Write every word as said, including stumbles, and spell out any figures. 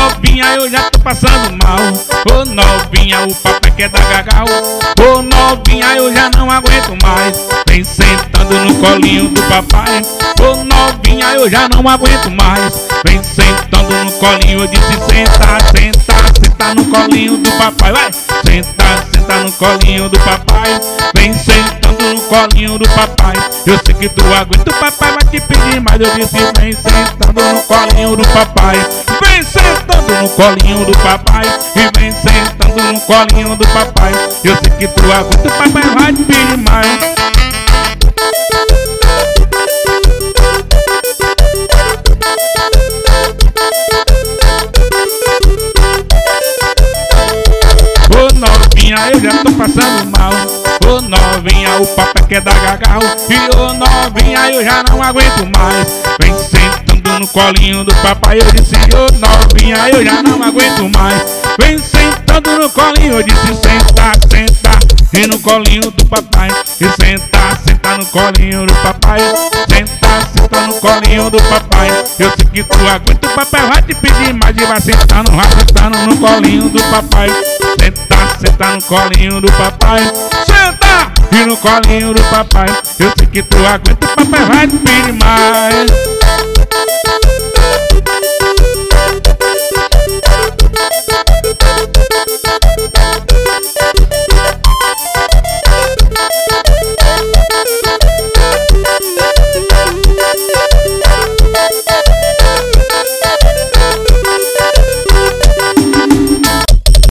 novinha, eu já tô passando mal. Ô novinha, o papai quer dar gagal. Ô novinha, eu já não aguento mais. Vem sentando no colinho do papai. Ô novinha, eu já não aguento mais. Vem sentando no colinho, eu disse senta, senta, senta no colinho do papai. Vai, senta, senta no colinho do papai. Vem sentando no colinho do papai. Eu sei que tu aguenta, o papai vai te pedir mais. Eu disse vem sentando no colinho do papai. Vem sentando no colinho do papai. E vem sentando no colinho do papai. Eu sei que tu aguenta, o papai vai te pedir mais. Ô novinha, eu já tô passando mal. Ô novinha, o papai quer dar gagal. E ô novinha, eu já não aguento mais. Vem sentando no colinho do papai. Eu disse ô novinha, eu já não aguento mais. Vem sentando no colinho, eu disse senta, senta. E no colinho do papai. E senta, senta no colinho do papai. Senta, senta no colinho do papai. Eu sei que tu aguenta, o papai vai te pedir mais. E vai sentando, vai sentando no colinho do papai. Senta, senta no colinho do papai. Senta! E no colinho do papai. Eu sei que tu aguenta, o papai vai te pedir mais.